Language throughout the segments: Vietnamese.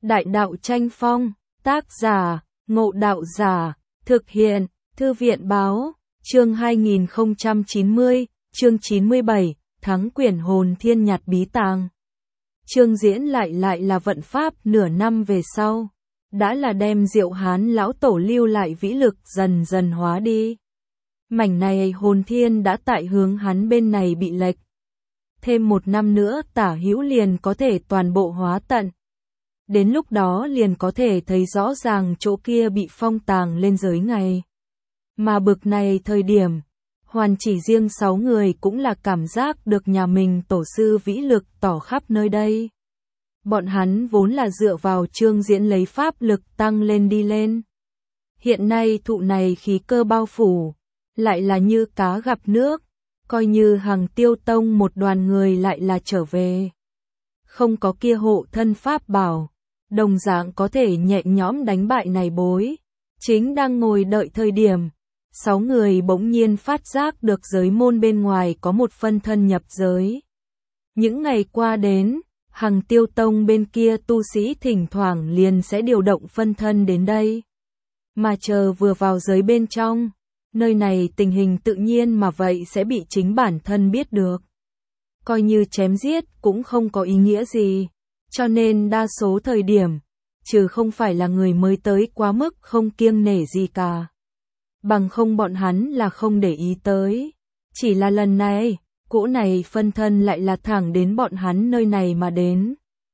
Đại đạo tranh phong, tác giả, Ngộ Đạo Giả, thực hiện, Thư viện báo, chương 2090, chương 97, Thắng Quyển Hồn Thiên Nhặt Bí Tàng. Chương diễn lại là vận pháp nửa năm về sau, đã là đem Diệu Hán lão tổ lưu lại vĩ lực dần dần hóa đi. Mảnh này hồn thiên đã tại hướng hắn bên này bị lệch. Thêm một năm nữa tả hữu liền có thể toàn bộ hóa tận. Đến lúc đó liền có thể thấy rõ ràng chỗ kia bị phong tàng lên giới ngày. Mà bực này thời điểm, hoàn chỉ riêng 6 người cũng là cảm giác được nhà mình tổ sư vĩ lực tỏ khắp nơi đây. Bọn hắn vốn là dựa vào chương diễn lấy pháp lực tăng lên đi lên. Hiện nay thụ này khí cơ bao phủ, lại là như cá gặp nước, coi như Hằng Tiêu Tông một đoàn người lại là trở về. Không có kia hộ thân pháp bảo, đồng dạng có thể nhẹ nhõm đánh bại này bối. Chính đang ngồi đợi thời điểm, 6 người bỗng nhiên phát giác được giới môn bên ngoài có một phân thân nhập giới. Những ngày qua đến, Hằng Tiêu Tông bên kia tu sĩ thỉnh thoảng liền sẽ điều động phân thân đến đây. Mà chờ vừa vào giới bên trong, nơi này tình hình tự nhiên mà vậy sẽ bị chính bản thân biết được. Coi như chém giết cũng không có ý nghĩa gì, cho nên đa số thời điểm, trừ không phải là người mới tới quá mức không kiêng nể gì cả. Bằng không bọn hắn là không để ý tới. Chỉ là lần này, cỗ này phân thân lại là thẳng đến bọn hắn nơi này mà đến.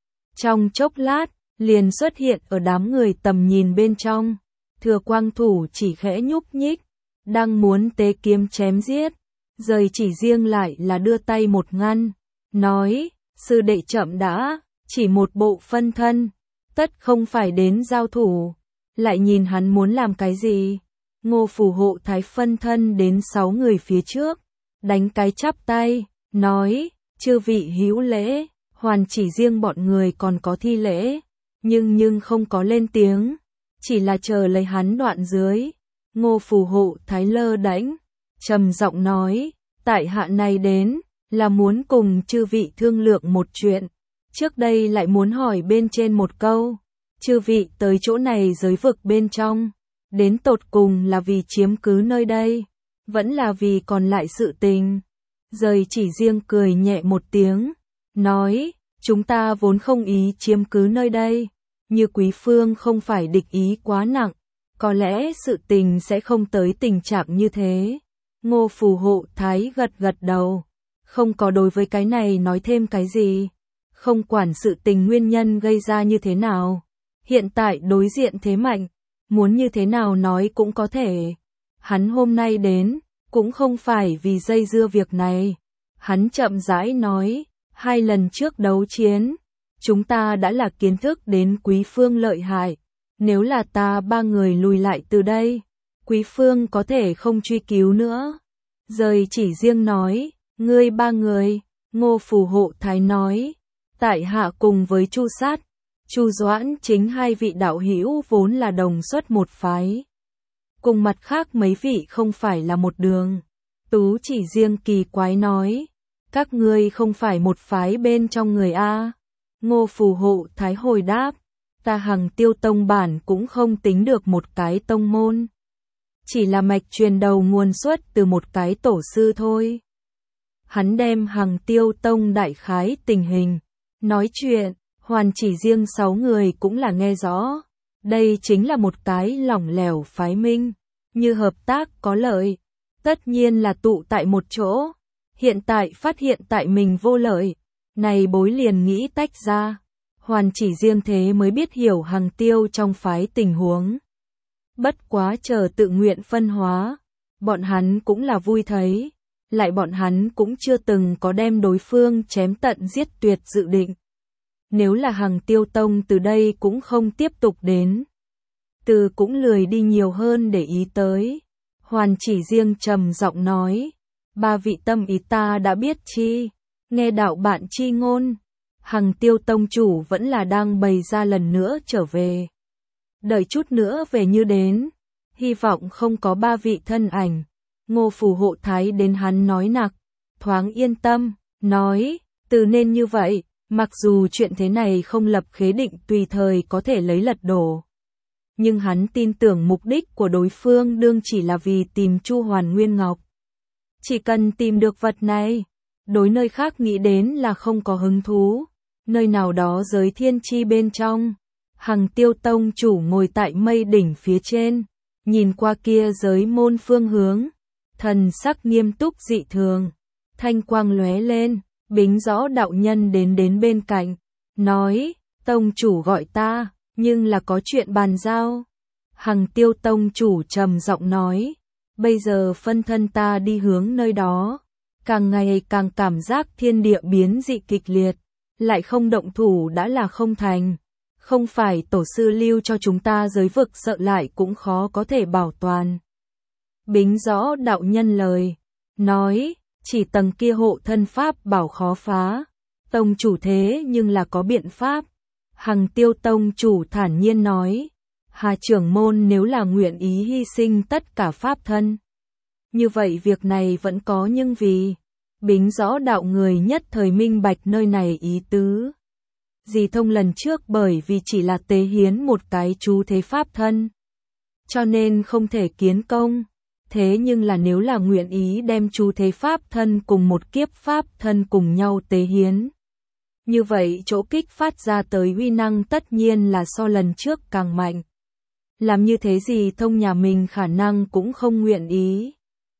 Trong chốc lát, liền xuất hiện ở đám người tầm nhìn bên trong. Thừa Quang thủ chỉ khẽ nhúc nhích, đang muốn tế kiếm chém giết. Rời chỉ riêng lại là đưa tay một ngăn, nói, sư đệ chậm đã, chỉ một bộ phân thân, tất không phải đến giao thủ. Lại nhìn hắn muốn làm cái gì? Ngô phù hộ thái phân thân đến 6 người phía trước, đánh cái chắp tay, nói, chư vị hữu lễ. Hoàn chỉ riêng bọn người còn có thi lễ, nhưng không có lên tiếng, chỉ là chờ lấy hắn đoạn dưới. Ngô phù hộ thái lơ đãng, trầm giọng nói, tại hạ này đến, là muốn cùng chư vị thương lượng một chuyện. Trước đây lại muốn hỏi bên trên một câu, chư vị tới chỗ này giới vực bên trong, đến tột cùng là vì chiếm cứ nơi đây, vẫn là vì còn lại sự tình. Rời chỉ riêng cười nhẹ một tiếng, nói, chúng ta vốn không ý chiếm cứ nơi đây, như quý phương không phải địch ý quá nặng, có lẽ sự tình sẽ không tới tình trạng như thế. Ngô phù hộ thái gật đầu, không có đối với cái này nói thêm cái gì, không quản sự tình nguyên nhân gây ra như thế nào. Hiện tại đối diện thế mạnh, muốn như thế nào nói cũng có thể. Hắn hôm nay đến, cũng không phải vì dây dưa việc này. Hắn chậm rãi nói, 2 lần trước đấu chiến, chúng ta đã là kiến thức đến quý phương lợi hại. Nếu là ta 3 người lùi lại từ đây, quý phương có thể không truy cứu nữa. Rời chỉ riêng nói, ngươi 3 người. Ngô phù hộ thái nói, tại hạ cùng với Chu Sát, Chu Doãn chính 2 vị đạo hữu vốn là đồng xuất một phái. Cùng mặt khác mấy vị không phải là một đường. Tú chỉ riêng kỳ quái nói, các ngươi không phải một phái bên trong người A. Ngô phù hộ thái hồi đáp, ta Hằng Tiêu Tông bản cũng không tính được một cái tông môn. Chỉ là mạch truyền đầu nguồn xuất từ một cái tổ sư thôi. Hắn đem Hằng Tiêu Tông đại khái tình hình, nói chuyện, hoàn chỉ riêng 6 người cũng là nghe rõ. Đây chính là một cái lỏng lẻo phái minh, như hợp tác có lợi, tất nhiên là tụ tại một chỗ. Hiện tại phát hiện tại mình vô lợi, này bối liền nghĩ tách ra. Hoàn chỉ riêng thế mới biết hiểu Hằng Tiêu trong phái tình huống. Bất quá chờ tự nguyện phân hóa, bọn hắn cũng là vui thấy, lại bọn hắn cũng chưa từng có đem đối phương chém tận giết tuyệt dự định. Nếu là Hằng Tiêu Tông từ đây cũng không tiếp tục đến, từ cũng lười đi nhiều hơn để ý tới. Hoàn chỉ riêng trầm giọng nói, 3 vị tâm ý ta đã biết chi, nghe đạo bạn chi ngôn. Hằng Tiêu Tông chủ vẫn là đang bày ra lần nữa trở về. Đợi chút nữa về như đến, hy vọng không có 3 vị thân ảnh. Ngô phù hộ thái đến hắn nói nặc, thoáng yên tâm, nói, từ nên như vậy, Mặc dù chuyện thế này không lập khế định tùy thời có thể lấy lật đổ. Nhưng hắn tin tưởng mục đích của đối phương đương chỉ là vì tìm Chu Hoàn Nguyên Ngọc. Chỉ cần tìm được vật này, đối nơi khác nghĩ đến là không có hứng thú. Nơi nào đó giới thiên chi bên trong, Hằng Tiêu Tông chủ ngồi tại mây đỉnh phía trên, nhìn qua kia giới môn phương hướng, thần sắc nghiêm túc dị thường, thanh quang lóe lên, Bính Rõ đạo nhân đến bên cạnh, nói, Tông chủ gọi ta, nhưng là có chuyện bàn giao. Hằng Tiêu Tông chủ trầm giọng nói, bây giờ phân thân ta đi hướng nơi đó, càng ngày càng cảm giác thiên địa biến dị kịch liệt, lại không động thủ đã là không thành. Không phải tổ sư lưu cho chúng ta giới vực sợ lại cũng khó có thể bảo toàn. Bính Rõ đạo nhân lời, nói, chỉ tầng kia hộ thân pháp bảo khó phá, tông chủ thế nhưng là có biện pháp. Hằng Tiêu Tông chủ thản nhiên nói, Hà trưởng môn nếu là nguyện ý hy sinh tất cả pháp thân. Như vậy việc này vẫn có nhưng vì, Bính Rõ đạo người nhất thời minh bạch nơi này ý tứ. Dì Thông lần trước bởi vì chỉ là tế hiến một cái chú thế pháp thân, cho nên không thể kiến công. Thế nhưng là nếu là nguyện ý đem chú thế pháp thân cùng một kiếp pháp thân cùng nhau tế hiến, như vậy chỗ kích phát ra tới uy năng tất nhiên là so lần trước càng mạnh. Làm như thế Dì Thông nhà mình khả năng cũng không nguyện ý.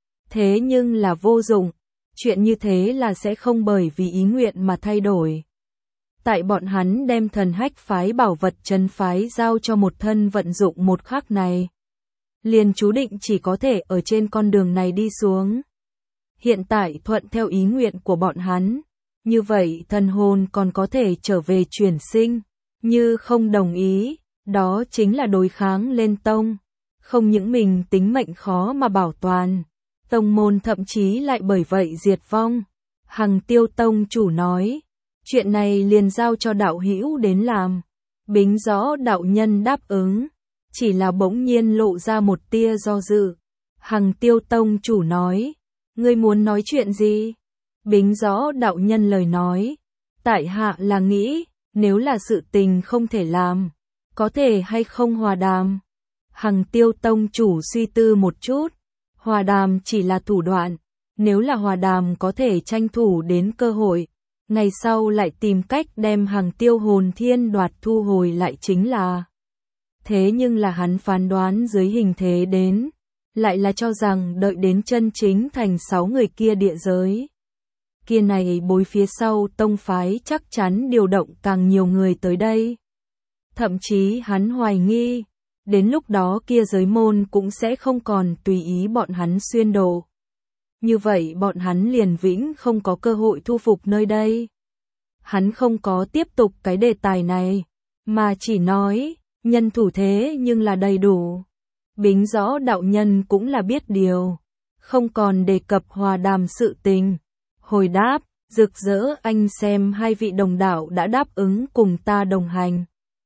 Thế nhưng là vô dụng, chuyện như thế là sẽ không bởi vì ý nguyện mà thay đổi. Tại bọn hắn đem thần hách phái bảo vật trấn phái giao cho một thân vận dụng một khắc này, liền chú định chỉ có thể ở trên con đường này đi xuống. Hiện tại thuận theo ý nguyện của bọn hắn, như vậy thần hồn còn có thể trở về chuyển sinh, như không đồng ý, đó chính là đối kháng lên tông. Không những mình tính mệnh khó mà bảo toàn, tông môn thậm chí lại bởi vậy diệt vong. Hằng Tiêu Tông chủ nói, chuyện này liền giao cho đạo hữu đến làm. Bính Rõ đạo nhân đáp ứng, chỉ là bỗng nhiên lộ ra một tia do dự. Hằng Tiêu Tông chủ nói, ngươi muốn nói chuyện gì? Bính Rõ đạo nhân lời nói, tại hạ là nghĩ, nếu là sự tình không thể làm, có thể hay không hòa đàm? Hằng Tiêu Tông chủ suy tư một chút, hòa đàm chỉ là thủ đoạn, nếu là hòa đàm có thể tranh thủ đến cơ hội, ngày sau lại tìm cách đem Hằng Tiêu hồn thiên đoạt thu hồi lại chính là. Thế nhưng là hắn phán đoán dưới hình thế đến, lại là cho rằng đợi đến chân chính thành 6 người kia địa giới. Kia này bối phía sau tông phái chắc chắn điều động càng nhiều người tới đây. Thậm chí hắn hoài nghi, đến lúc đó kia giới môn cũng sẽ không còn tùy ý bọn hắn xuyên độ. Như vậy bọn hắn liền vĩnh không có cơ hội thu phục nơi đây. Hắn không có tiếp tục cái đề tài này, mà chỉ nói, nhân thủ thế nhưng là đầy đủ. Bính Rõ đạo nhân cũng là biết điều, không còn đề cập hòa đàm sự tình. Hồi đáp, rực rỡ anh xem hai vị đồng đạo đã đáp ứng cùng ta đồng hành.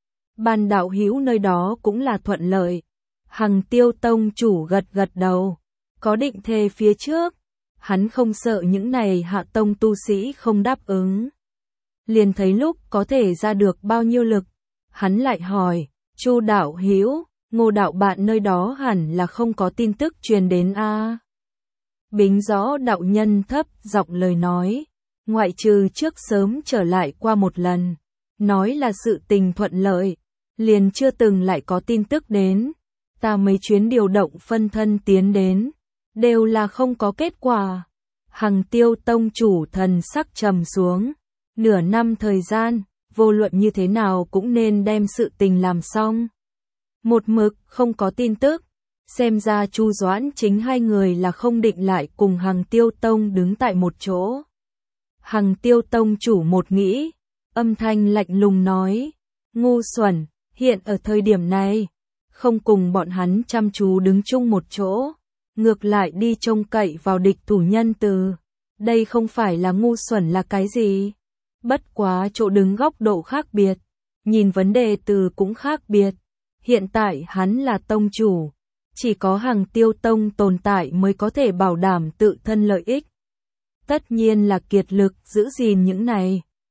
Ban đạo hữu nơi đó cũng là thuận lợi. Hằng Tiêu Tông chủ gật gật đầu, có định thề phía trước, hắn không sợ những này hạ tông tu sĩ không đáp ứng. Liền thấy lúc có thể ra được bao nhiêu lực, hắn lại hỏi, Chu đạo hữu, Ngô đạo bạn nơi đó hẳn là không có tin tức truyền đến a? Bính Rõ đạo nhân thấp giọng lời nói, ngoại trừ trước sớm trở lại qua một lần, nói là sự tình thuận lợi, liền chưa từng lại có tin tức đến. Ta mấy chuyến điều động phân thân tiến đến, đều là không có kết quả. Hằng Tiêu Tông chủ thần sắc trầm xuống, nửa năm thời gian, vô luận như thế nào cũng nên đem sự tình làm xong. Một mực không có tin tức, xem ra Chu Doãn chính hai người là không định lại cùng Hằng Tiêu Tông đứng tại một chỗ. Hằng Tiêu Tông chủ một nghĩ, âm thanh lạnh lùng nói, ngu xuẩn, hiện ở thời điểm này, không cùng bọn hắn chăm chú đứng chung một chỗ, ngược lại đi trông cậy vào địch thủ nhân từ. Đây không phải là ngu xuẩn là cái gì? Bất quá chỗ đứng góc độ khác biệt, nhìn vấn đề từ cũng khác biệt. Hiện tại hắn là tông chủ, chỉ có Hằng Tiêu Tông tồn tại mới có thể bảo đảm tự thân lợi ích. Tất nhiên là kiệt lực giữ gìn những này,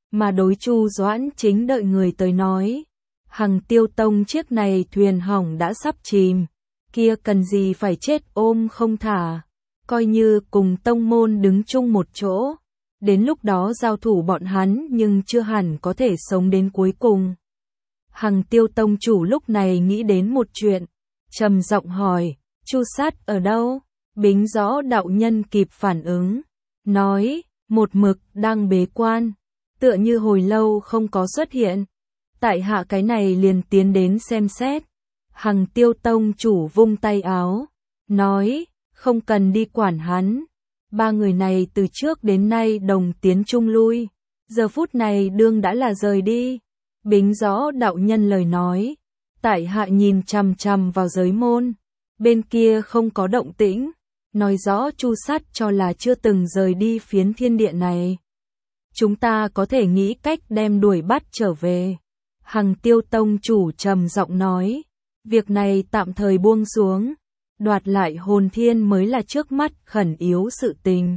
mà đối Chu Doãn Chính đợi người tới nói. Hằng Tiêu Tông chiếc này thuyền hỏng đã sắp chìm, kia cần gì phải chết ôm không thả, coi như cùng tông môn đứng chung một chỗ. Đến lúc đó giao thủ bọn hắn nhưng chưa hẳn có thể sống đến cuối cùng. Hằng Tiêu Tông chủ lúc này nghĩ đến một chuyện, trầm giọng hỏi, Chu Sát ở đâu? Bính Rõ đạo nhân kịp phản ứng, nói, một mực đang bế quan, tựa như hồi lâu không có xuất hiện. Tại hạ cái này liền tiến đến xem xét. Hằng Tiêu Tông chủ vung tay áo, nói, không cần đi quản hắn. Ba người này từ trước đến nay đồng tiến chung lui, giờ phút này đương đã là rời đi. Bính Rõ đạo nhân lời nói, tại hạ nhìn chằm chằm vào giới môn, bên kia không có động tĩnh, nói rõ Chu Sát cho là chưa từng rời đi phiến thiên địa này. Chúng ta có thể nghĩ cách đem đuổi bắt trở về. Hằng Tiêu Tông chủ trầm giọng nói, việc này tạm thời buông xuống, đoạt lại hồn thiên mới là trước mắt khẩn yếu sự tình.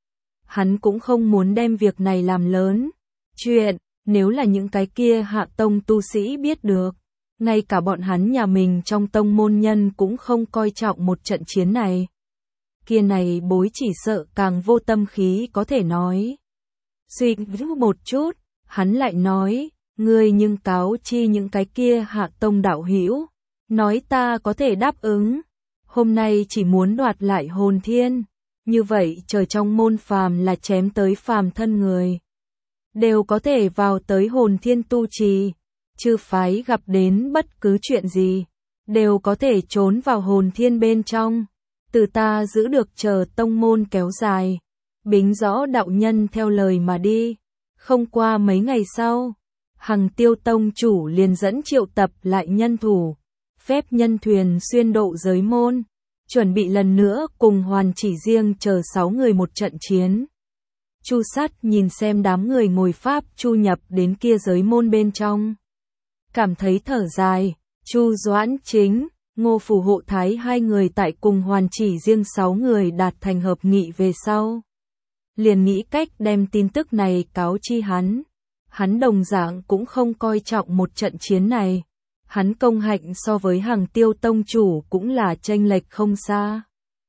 Hắn cũng không muốn đem việc này làm lớn chuyện, nếu là những cái kia hạ tông tu sĩ biết được, ngay cả bọn hắn nhà mình trong tông môn nhân cũng không coi trọng một trận chiến này. Kia này bối chỉ sợ càng vô tâm khí có thể nói. Suy nghĩ một chút, hắn lại nói, ngươi nhưng cáo chi những cái kia hạ tông đạo hữu, nói ta có thể đáp ứng. Hôm nay chỉ muốn đoạt lại hồn thiên, như vậy trời trong môn phàm là chém tới phàm thân người, đều có thể vào tới hồn thiên tu trì, chư phái gặp đến bất cứ chuyện gì, đều có thể trốn vào hồn thiên bên trong, từ ta giữ được chờ tông môn kéo dài. Bính Rõ đạo nhân theo lời mà đi, không qua mấy ngày sau, Hằng Tiêu Tông chủ liền dẫn triệu tập lại nhân thủ, phép nhân thuyền xuyên độ giới môn, chuẩn bị lần nữa cùng Hoàn Chỉ Riêng chờ 6 người một trận chiến. Chu Sát nhìn xem đám người ngồi pháp chu nhập đến kia giới môn bên trong, cảm thấy thở dài. Chu Doãn Chính, Ngô Phủ Hộ Thái hai người tại cùng Hoàn Chỉ Riêng 6 người đạt thành hợp nghị về sau, liền nghĩ cách đem tin tức này cáo chi hắn. Hắn đồng dạng cũng không coi trọng một trận chiến này. Hắn công hạnh so với Hằng Tiêu Tông chủ cũng là chênh lệch không xa.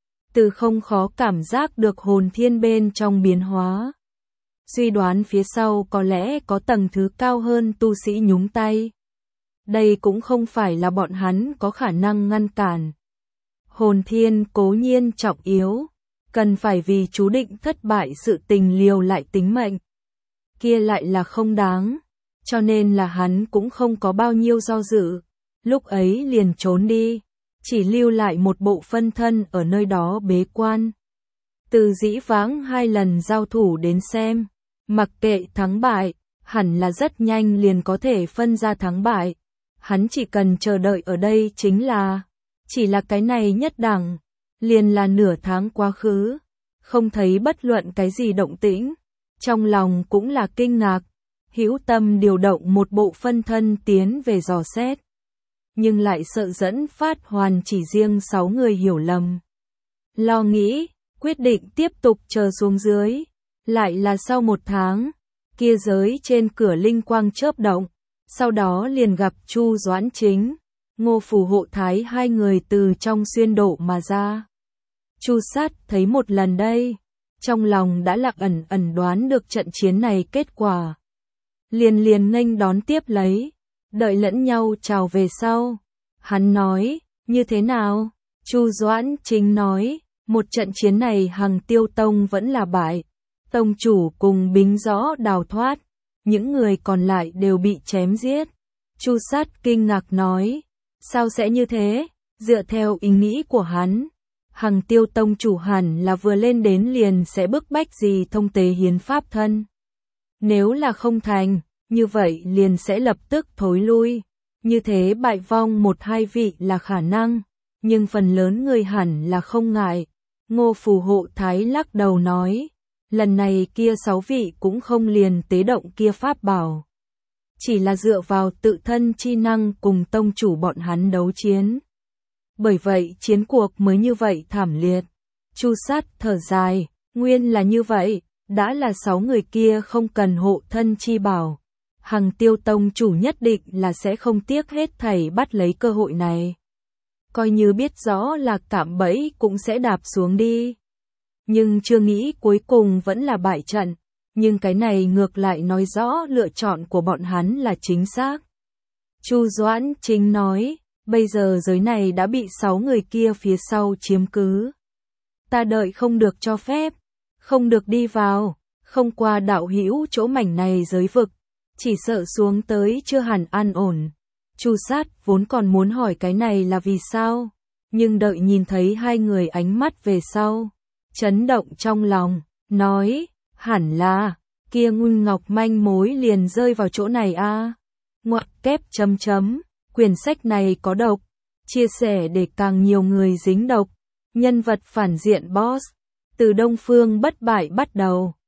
Từ không khó cảm giác được hồn thiên bên trong biến hóa. Suy đoán phía sau có lẽ có tầng thứ cao hơn tu sĩ nhúng tay. Đây cũng không phải là bọn hắn có khả năng ngăn cản. Hồn thiên cố nhiên trọng yếu, cần phải vì chú định thất bại sự tình liều lại tính mệnh. Kia lại là không đáng, cho nên là hắn cũng không có bao nhiêu do dự, lúc ấy liền trốn đi, chỉ lưu lại một bộ phân thân ở nơi đó bế quan. Từ dĩ vãng 2 lần giao thủ đến xem, mặc kệ thắng bại, hẳn là rất nhanh liền có thể phân ra thắng bại, hắn chỉ cần chờ đợi ở đây chính là, chỉ là cái này nhất đẳng, liền là nửa tháng quá khứ, không thấy bất luận cái gì động tĩnh. Trong lòng cũng là kinh ngạc, hữu tâm điều động một bộ phân thân tiến về dò xét. Nhưng lại sợ dẫn phát Hoàn Chỉ Riêng 6 người hiểu lầm. Lo nghĩ, quyết định tiếp tục chờ xuống dưới. Lại là sau 1 tháng, kia giới trên cửa linh quang chớp động, sau đó liền gặp Chu Doãn Chính, Ngô Phủ Hộ Thái hai người từ trong xuyên độ mà ra. Chu Sát thấy một lần đây, trong lòng đã lạc ẩn đoán được trận chiến này kết quả. Liền nghênh đón tiếp lấy, đợi lẫn nhau chào về sau. Hắn nói, như thế nào? Chu Doãn Chính nói, một trận chiến này Hằng Tiêu Tông vẫn là bại. Tông chủ cùng Bính Rõ đào thoát, những người còn lại đều bị chém giết. Chu Sát kinh ngạc nói, sao sẽ như thế? Dựa theo ý nghĩ của hắn, Hằng Tiêu Tông chủ hẳn là vừa lên đến liền sẽ bức bách gì thông tế hiến pháp thân. Nếu là không thành, như vậy liền sẽ lập tức thối lui. Như thế bại vong 1-2 vị là khả năng, nhưng phần lớn người hẳn là không ngại. Ngô Phủ Hộ Thái lắc đầu nói, lần này kia 6 vị cũng không liền tế động kia pháp bảo. Chỉ là dựa vào tự thân chi năng cùng tông chủ bọn hắn đấu chiến. Bởi vậy chiến cuộc mới như vậy thảm liệt. Chu Sát thở dài, nguyên là như vậy, Đã là 6 người kia không cần hộ thân chi bảo. Hằng Tiêu tông chủ nhất định là sẽ không tiếc hết thảy bắt lấy cơ hội này. Coi như biết rõ là cạm bẫy cũng sẽ đạp xuống đi. Nhưng chưa nghĩ cuối cùng vẫn là bại trận. Nhưng cái này ngược lại nói rõ lựa chọn của bọn hắn là chính xác. Chu Doãn Chính nói, bây giờ giới này đã bị 6 người kia phía sau chiếm cứ. Ta đợi không được cho phép, không được đi vào, không qua đạo hữu chỗ mảnh này giới vực, chỉ sợ xuống tới chưa hẳn an ổn. Chu Sát vốn còn muốn hỏi cái này là vì sao, nhưng đợi nhìn thấy hai người ánh mắt về sau, chấn động trong lòng, nói, hẳn là, kia Ngưng Ngọc manh mối liền rơi vào chỗ này a. Ngoặc kép chấm chấm, quyển sách này có độc, chia sẻ để càng nhiều người dính độc. Nhân vật phản diện boss, từ Đông Phương bất bại bắt đầu.